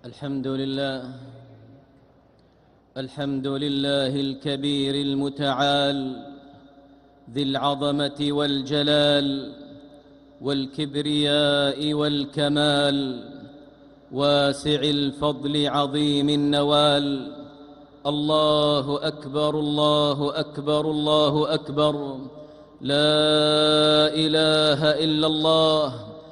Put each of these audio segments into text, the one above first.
الحمد لله الكبير المتعال ذي العظمة والجلال والكبرياء والكمال واسع الفضل عظيم النوال. الله أكبر الله أكبر الله أكبر، لا إله إلا الله.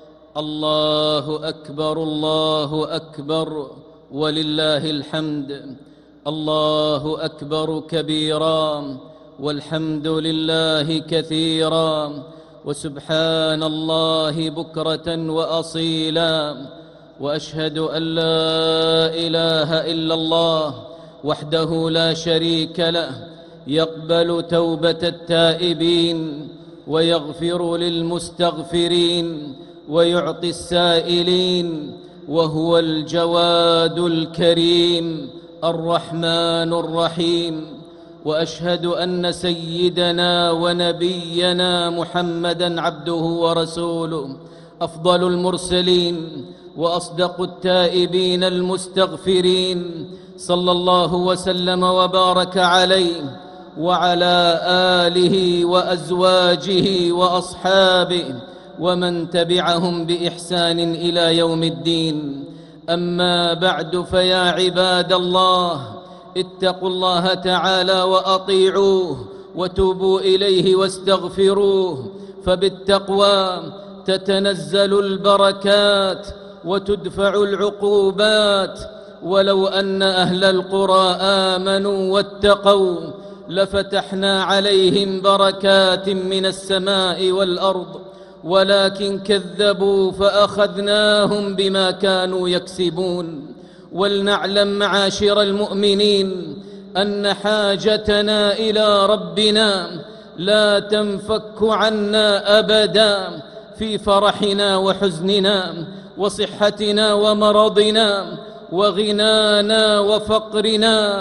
الله أكبر الله أكبر ولله الحمد. الله أكبر كبيرا والحمد لله كثيرا وسبحان الله بكرة وأصيلا. وأشهد أن لا إله إلا الله وحده لا شريك له، يقبل توبة التائبين ويغفر للمستغفرين ويعطي السائلين، وهو الجواد الكريم الرحمن الرحيم. وأشهد أن سيدنا ونبينا محمدًا عبده ورسوله، أفضل المرسلين وأصدق التائبين المستغفرين، صلى الله وسلم وبارك عليه وعلى آله وأزواجه وأصحابه ومن تبعهم بإحسان إلى يوم الدين. أما بعد، فيا عباد الله، اتقوا الله تعالى وأطيعوه وتوبوا إليه واستغفروه، فبالتقوى تتنزل البركات وتدفع العقوبات. ولو أن أهل القرى آمنوا واتقوا لفتحنا عليهم بركات من السماء والأرض، ولكن كذبوا فأخذناهم بما كانوا يكسبون. ولنعلم معاشر المؤمنين أن حاجتنا إلى ربنا لا تنفك عنا أبدا، في فرحنا وحزننا وصحتنا ومرضنا وغنانا وفقرنا.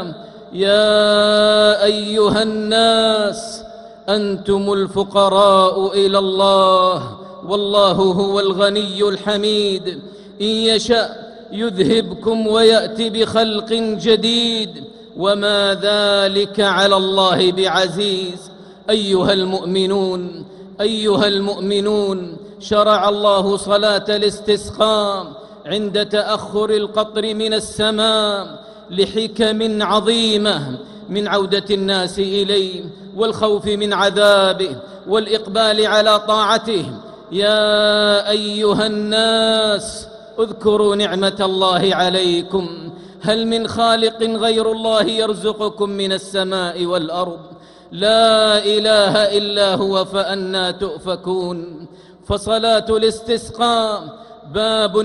يا أيها الناس، أنتم الفقراء إلى الله، والله هو الغني الحميد. إن يشأ يذهبكم ويأتي بخلق جديد، وما ذلك على الله بعزيز. أيها المؤمنون، شرع الله صلاة الاستسقاء عند تأخر القطر من السماء لحكم عظيمة، من عودة الناس إليه والخوف من عذابه والإقبال على طاعته. يا أيها الناس، اذكروا نعمة الله عليكم. هل من خالق غير الله يرزقكم من السماء والأرض؟ لا إله إلا هو، فأنى تؤفكون. فصلاة الاستسقاء باب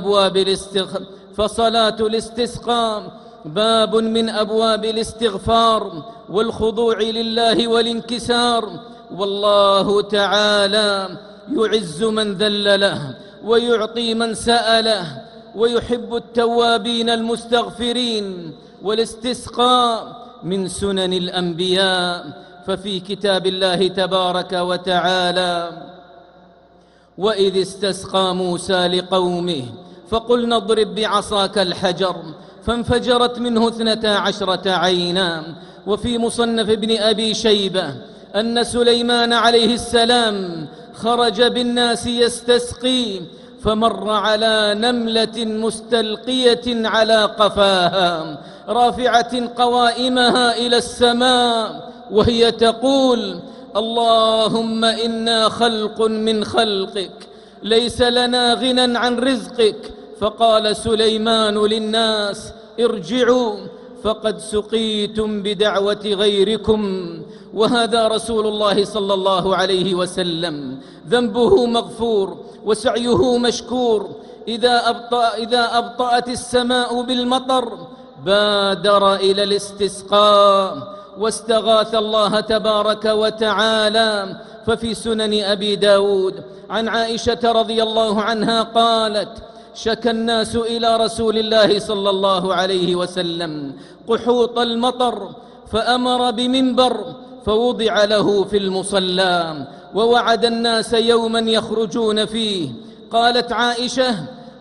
من أبواب الاستغفار والخضوع لله والانكسار. والله تعالى يعز من ذل له ويعطي من سأله، ويحب التوابين المستغفرين. والاستسقاء من سنن الأنبياء، ففي كتاب الله تبارك وتعالى: وإذ استسقى موسى لقومه فقلنا اضرب بعصاك الحجر فانفجرت منه 12 عينا. وفي مصنف ابن أبي شيبة أن سليمان عليه السلام خرج بالناس يستسقي، فمر على نملة مستلقية على قفاها رافعة قوائمها إلى السماء، وهي تقول: اللهم إنا خلق من خلقك، ليس لنا غنى عن رزقك. فقال سليمان للناس: ارجعوا فقد سقيتم بدعوة غيركم. وهذا رسول الله صلى الله عليه وسلم، ذنبه مغفور وسعيه مشكور. إذا أبطأت السماء بالمطر بادر إلى الاستسقاء واستغاث الله تبارك وتعالى. ففي سنن أبي داود عن عائشة رضي الله عنها قالت: شكى الناس إلى رسول الله صلى الله عليه وسلم قحوط المطر، فأمر بمنبر فوضع له في المصلى، ووعد الناس يوما يخرجون فيه. قالت عائشة: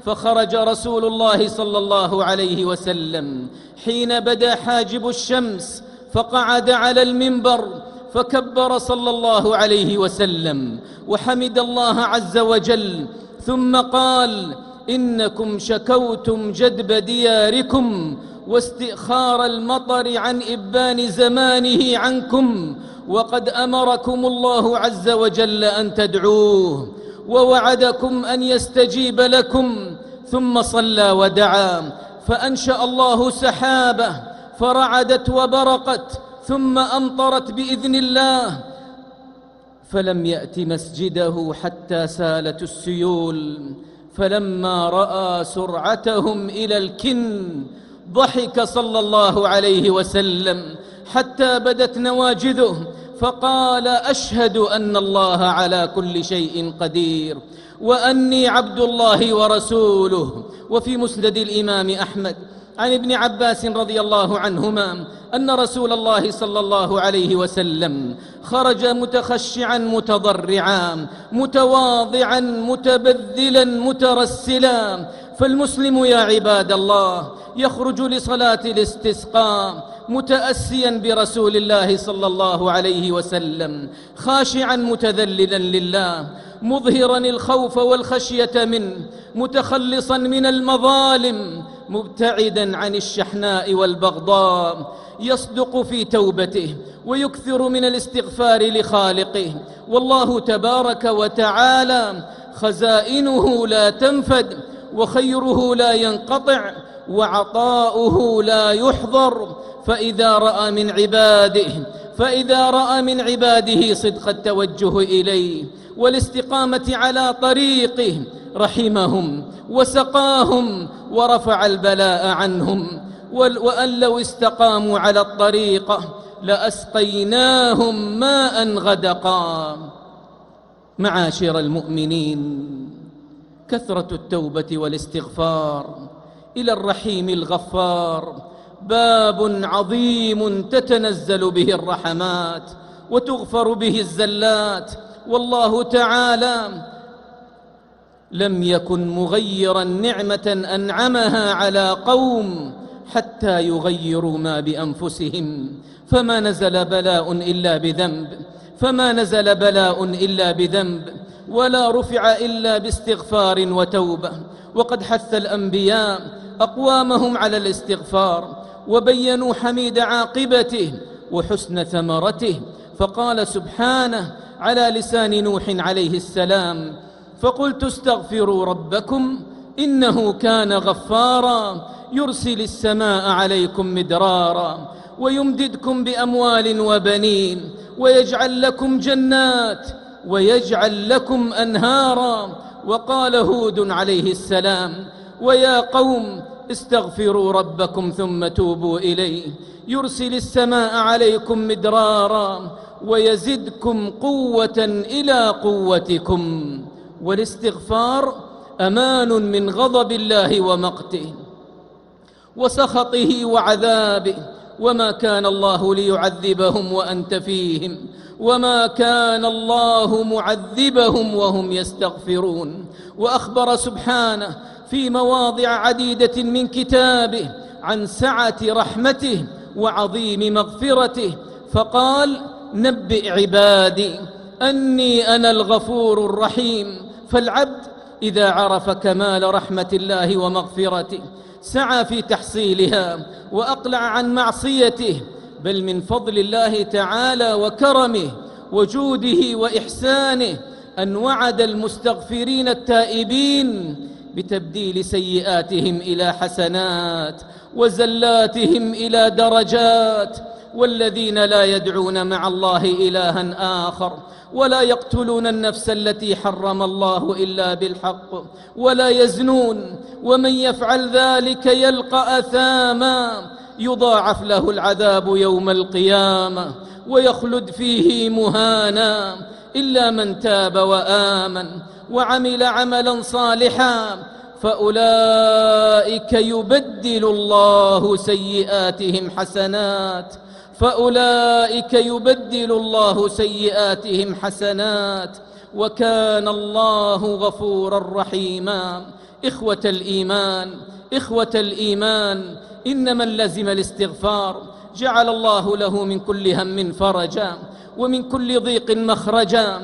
فخرج رسول الله صلى الله عليه وسلم حين بدا حاجب الشمس فقعد على المنبر فكبر صلى الله عليه وسلم وحمد الله عز وجل، ثم قال: إنكم شكوتم جدب دياركم واستئخار المطر عن إبان زمانه عنكم، وقد أمركم الله عز وجل أن تدعوه ووعدكم أن يستجيب لكم. ثم صلى ودعا فأنشأ الله سحابة فرعدت وبرقت ثم أمطرت بإذن الله، فلم يأت مسجده حتى سالت السيول. فلما رأى سرعتهم إلى الكن ضحك صلى الله عليه وسلم حتى بدت نواجذه فقال: أشهد أن الله على كل شيء قدير وأني عبد الله ورسوله. وفي مسند الإمام أحمد عن ابن عباس رضي الله عنهما أن رسول الله صلى الله عليه وسلم خرج متخشعا متضرعا متواضعا متبذلا مترسلا. فالمسلم يا عباد الله يخرج لصلاة الاستسقاء متأسيا برسول الله صلى الله عليه وسلم، خاشعا متذللا لله، مظهرا الخوف والخشية منه، متخلصا من المظالم، مبتعدا عن الشحناء والبغضاء، يصدق في توبته ويكثر من الاستغفار لخالقه. والله تبارك وتعالى خزائنه لا تنفد وخيره لا ينقطع وعطاؤه لا يحضر. فإذا رأى من عباده صدق التوجه إليه والاستقامة على طريقه رحمهم وسقاهم ورفع البلاء عنهم، وأن لو استقاموا على الطريقة لأسقيناهم ماء غدقا. معاشر المؤمنين، كثرة التوبة والاستغفار إلى الرحيم الغفار باب عظيم تتنزل به الرحمات وتغفر به الزلات. والله تعالى لم يكن مغيرا نعمة أنعمها على قوم حتى يغيروا ما بأنفسهم. فما نزل بلاء إلا بذنب ولا رفع إلا باستغفار وتوبة. وقد حث الأنبياء أقوامهم على الاستغفار وبينوا حميد عاقبته وحسن ثمرته، فقال سبحانه على لسان نوح عليه السلام: فقلت استغفروا ربكم إنه كان غفارا يرسل السماء عليكم مدرارا ويمددكم بأموال وبنين ويجعل لكم جنات ويجعل لكم أنهارا. وقال هود عليه السلام: ويا قوم استغفروا ربكم ثم توبوا إليه يرسل السماء عليكم مدرارا ويزدكم قوة إلى قوتكم. والاستغفار أمان من غضب الله ومقته وسخطه وعذابه، وما كان الله ليعذبهم وأنت فيهم وما كان الله معذبهم وهم يستغفرون. وأخبر سبحانه في مواضع عديدة من كتابه عن سعة رحمته وعظيم مغفرته، فقال: نبئ عبادي أني أنا الغفور الرحيم. فالعبد إذا عرف كمال رحمة الله ومغفرته سعى في تحصيلها وأقلع عن معصيته، بل من فضل الله تعالى وكرمه وجوده وإحسانه أن وعد المستغفرين التائبين بتبديل سيئاتهم إلى حسنات وزلاتهم إلى درجات. والذين لا يدعون مع الله إلها آخر ولا يقتلون النفس التي حرم الله إلا بالحق ولا يزنون ومن يفعل ذلك يلقى أثاما يضاعف له العذاب يوم القيامة ويخلد فيه مهانا إلا من تاب وآمن وعمل عملا صالحا فأولئك يبدل الله سيئاتهم حسنات وكان الله غفورا رحيما. إخوة الإيمان، إن من لزم الاستغفار جعل الله له من كل هم فرجا، ومن كل ضيق مخرجا،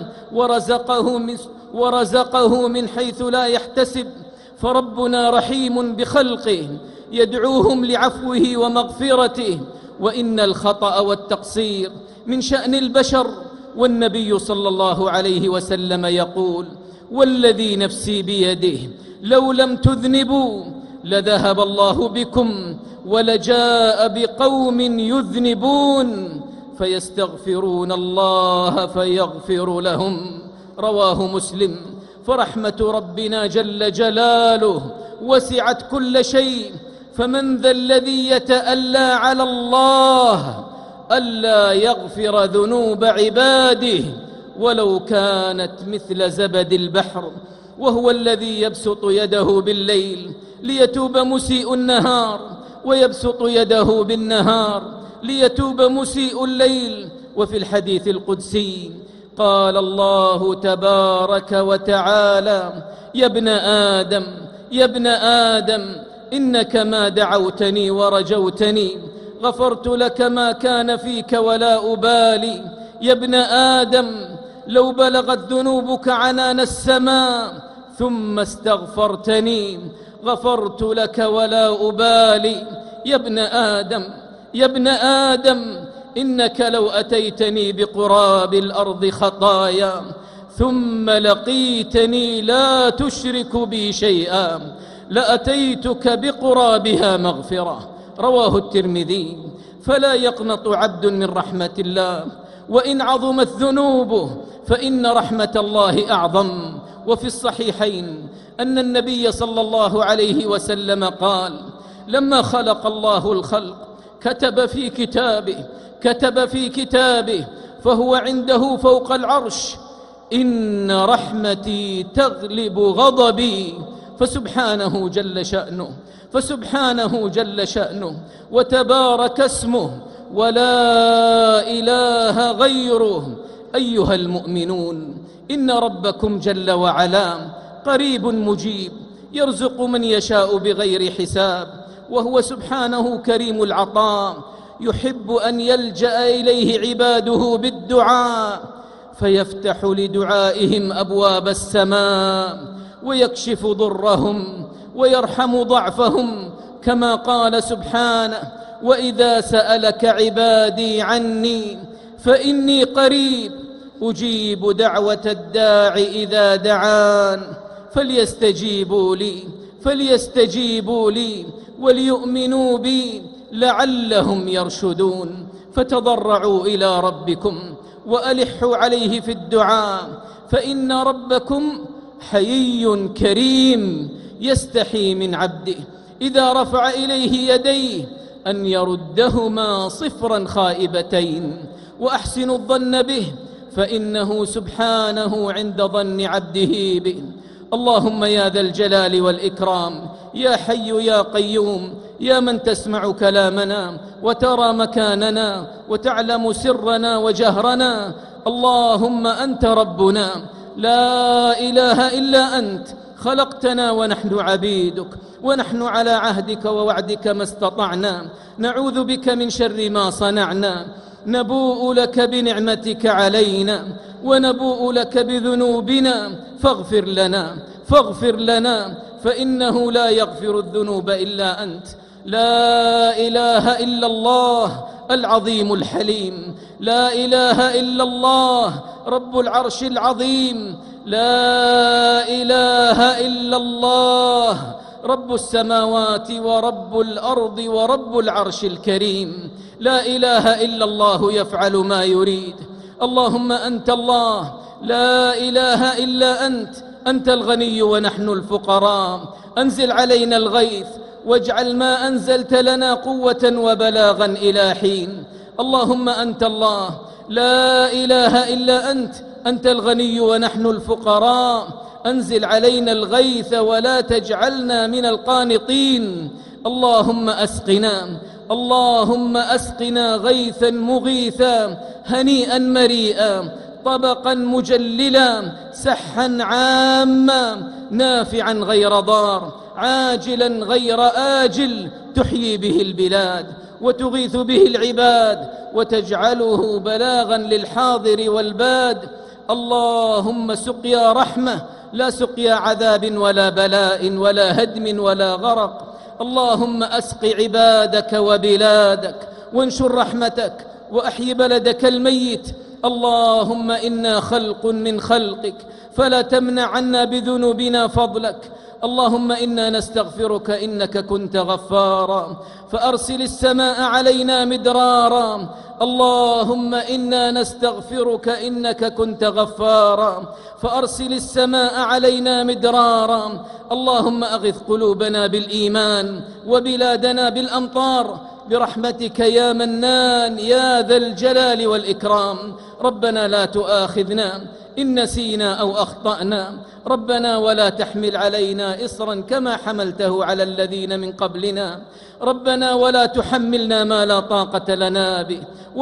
ورزقه من حيث لا يحتسب. فربنا رحيم بخلقه يدعوهم لعفوه ومغفرته، وإن الخطأ والتقصير من شأن البشر. والنبي صلى الله عليه وسلم يقول: والذي نفسي بيده لو لم تذنبوا لذهب الله بكم ولجاء بقوم يذنبون فيستغفرون الله فيغفر لهم. رواه مسلم. فرحمة ربنا جل جلاله وسعت كل شيء، فمن ذا الذي يتألى على الله ألا يغفر ذنوب عباده ولو كانت مثل زبد البحر؟ وهو الذي يبسط يده بالليل ليتوب مسيء النهار، ويبسط يده بالنهار ليتوب مسيء الليل. وفي الحديث القدسي قال الله تبارك وتعالى: يا ابن آدم إنك ما دعوتني ورجوتني غفرت لك ما كان فيك ولا أبالي. يا ابن آدم لو بلغت ذنوبك عنان السماء ثم استغفرتني غفرت لك ولا أبالي. يا ابن آدم إنك لو أتيتني بقراب الأرض خطايا ثم لقيتني لا تشرك بي شيئا لأتيتك بقرابها مغفرة. رواه الترمذي. فلا يقنط عبد من رحمة الله وإن عظمت ذنوبه، فإن رحمة الله أعظم. وفي الصحيحين أن النبي صلى الله عليه وسلم قال: لما خلق الله الخلق كتب في كتابه فهو عنده فوق العرش: إن رحمتي تغلب غضبي. فسبحانه جل شأنه وتبارك اسمه ولا إله غيره. أيها المؤمنون، إن ربكم جل وعلا قريب مجيب يرزق من يشاء بغير حساب، وهو سبحانه كريم العطاء يحب أن يلجأ إليه عباده بالدعاء فيفتح لدعائهم أبواب السماء ويكشف ضرهم ويرحم ضعفهم، كما قال سبحانه: وإذا سألك عبادي عني فإني قريب أجيب دعوة الداع إذا دعان فليستجيبوا لي وليؤمنوا بي لعلهم يرشدون. فتضرعوا إلى ربكم وألحوا عليه في الدعاء، فإن ربكم حيي كريم يستحي من عبده إذا رفع إليه يديه أن يردهما صفرا خائبتين. وأحسنوا الظن به فإنه سبحانه عند ظن عبده به. اللهم يا ذا الجلال والإكرام، يا حي يا قيوم، يا من تسمع كلامنا وترى مكاننا وتعلم سرنا وجهرنا، اللهم أنت ربنا لا إله إلا أنت، خلقتنا ونحن عبيدك، ونحن على عهدك ووعدك ما استطعنا، نعوذ بك من شر ما صنعنا، نبوء لك بنعمتك علينا ونبوء لك بذنوبنا فاغفر لنا فإنه لا يغفر الذنوب إلا أنت. لا إله إلا الله العظيم الحليم، لا إله إلا الله رب العرش العظيم، لا إله إلا الله رب السماوات ورب الأرض ورب العرش الكريم، لا إله إلا الله يفعل ما يريد. اللهم أنت الله، لا إله إلا أنت الغني ونحن الفقراء، أنزل علينا الغيث واجعل ما أنزلت لنا قوة وبلاغا إلى حين. اللهم أنت الله، لا إله إلا أنت الغني ونحن الفقراء، أنزل علينا الغيث ولا تجعلنا من القانطين. اللهم أسقنا غيثا مغيثا هنيئا مريئا طبقا مجللا سحا عاما نافعا غير ضار عاجلا غير آجل تحيي به البلاد وتغيث به العباد وتجعله بلاغا للحاضر والباد. اللهم سقيا رحمة لا سقيا عذاب ولا بلاء ولا هدم ولا غرق. اللهم أسق عبادك وبلادك وانشر رحمتك وأحي بلدك الميت. اللهم إنا خلق من خلقك فلا تمنع عنا بذنوبنا فضلك. اللهم إنا نستغفرك إنك كنت غفارا فأرسل السماء علينا مدرارا. اللهم إنا نستغفرك إنك كنت غفارا فأرسل السماء علينا مدرارا. اللهم أغث قلوبنا بالإيمان وبلادنا بالأمطار برحمتك يا منان يا ذا الجلال والإكرام. ربنا لا تؤاخذنا إن نسينا أو أخطأنا. ربنا ولا تحمل علينا إصرا كما حملته على الذين من قبلنا. ربنا ولا تحملنا ما لا طاقة لنا به.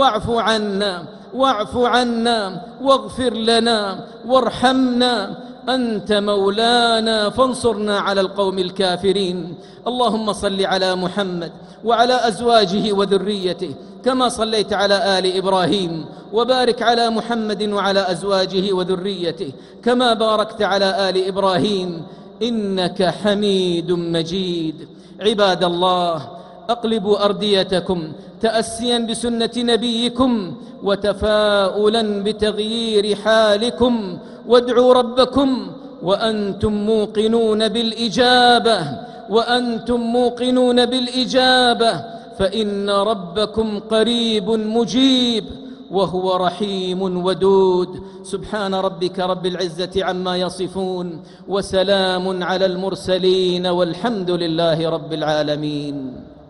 واعف عنا واغفر لنا وارحمنا. أنت مولانا فانصرنا على القوم الكافرين. اللهم صل على محمد وعلى أزواجه وذريته كما صليت على آل إبراهيم وبارك على محمد وعلى أزواجه وذريته كما باركت على آل إبراهيم إنك حميد مجيد. عباد الله أقلبوا أرديتكم تأسيا بسنة نبيكم وتفاؤلا بتغيير حالكم وادعوا ربكم وأنتم موقنون بالإجابة فإن ربكم قريب مجيب وهو رحيم ودود. سبحان ربك رب العزة عما يصفون وسلام على المرسلين والحمد لله رب العالمين.